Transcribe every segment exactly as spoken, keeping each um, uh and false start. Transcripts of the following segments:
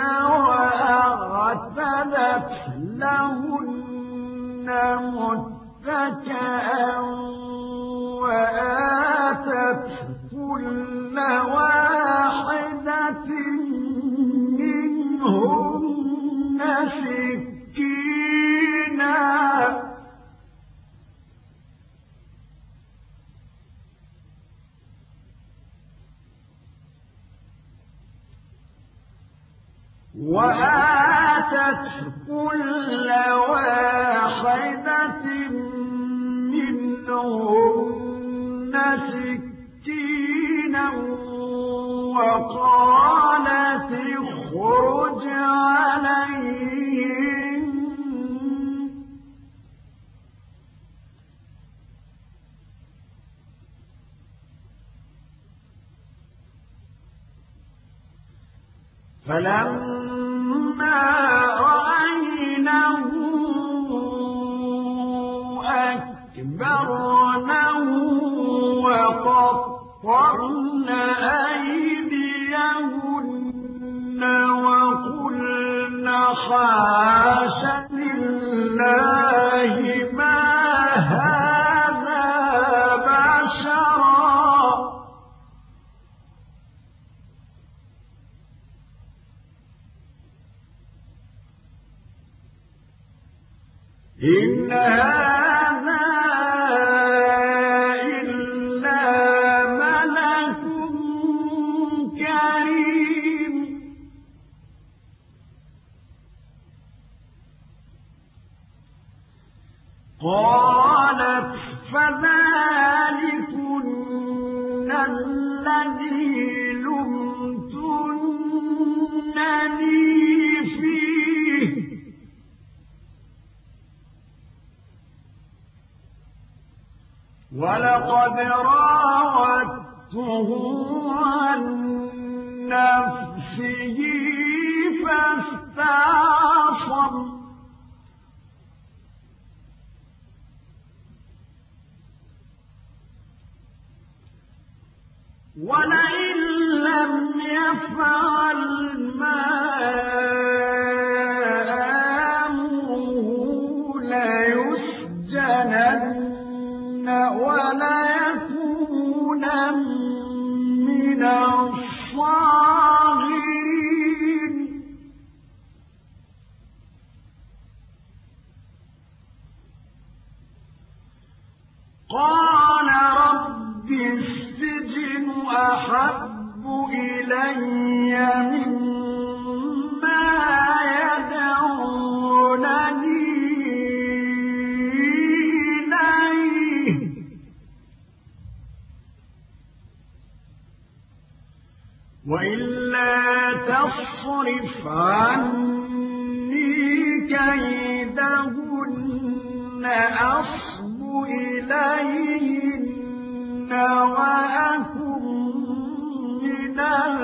وأعتدت لهن متكئا وآتت كل واحدة منهن سكينا وآتت كل واحدة منهن سكينا وقالت اخرج عليهن فلما رأينه أكبرنه وقطعن أيديهن وقلن حاش لله ما هذا بشرا إن هذا إلا ملك كريم قالت فذلكن الذي لمتنني فيه ولقد راودته عن نفسه فاستعصم ولئن لم يفعل ما آمره ليسجنن ولا يكون من الصاغرين قال رب السجن أحب إلي مما يدعونني وإلا تصرف عني كيدهن أصب إليهن وأكن من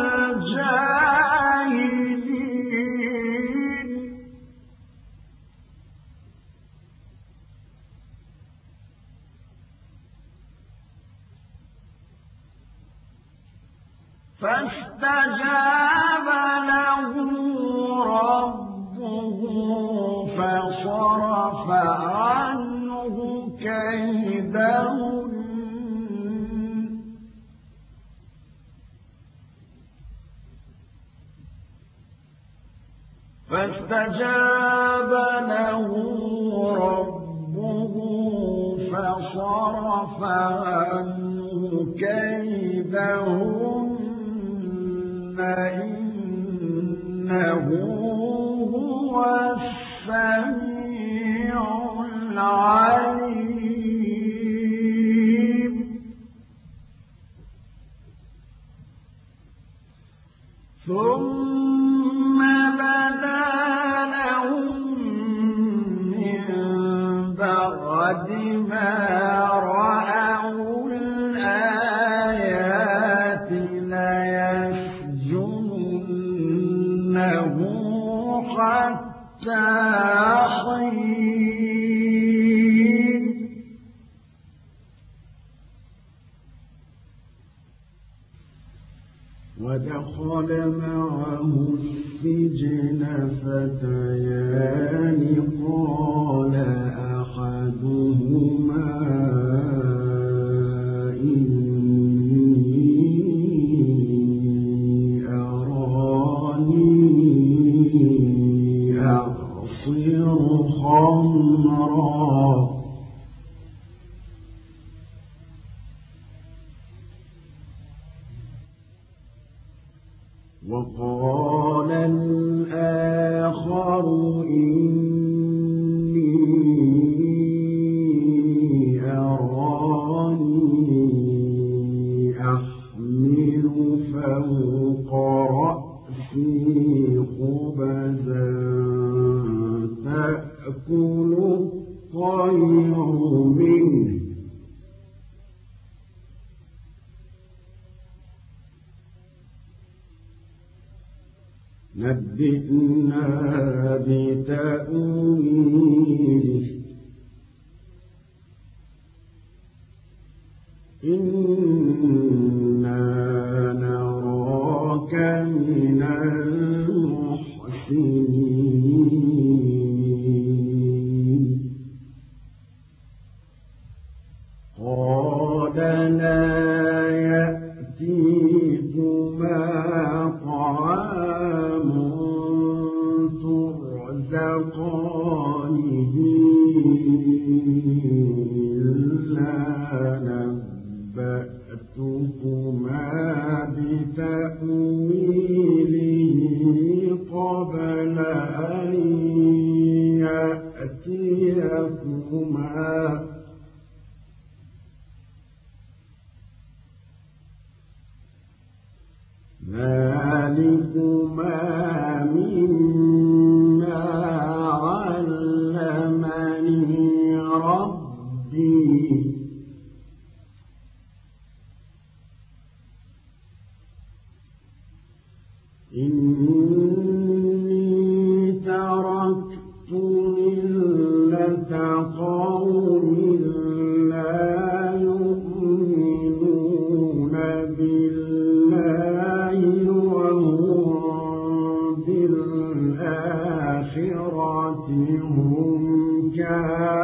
الجاهلين فاستجاب له ربه فصرف عنه كيدهن فاستجاب له ربه فصرف عنه كيدهن إنه هو السميع العليم ثم بدا لهم من بعد ما رأوا الآيات ليسجننه حتى حين ودخل معه السجن فتيان قال أحدهما إني أراني أعصر خمرا وقال الآخر إني أراني أحمل فوق رأسي خبزا تأكل الطير منه نبئنا بتأويله إنا نراك من المحسنين قال لا يأتيكما طعام ترزقانه إلا نبأتكما بتأويله قبل أن يأتيكما ذلكما مما علمني ربي إني تركت ملة قوم لا يؤمنون بالله وهم بالآخرة هم كافرون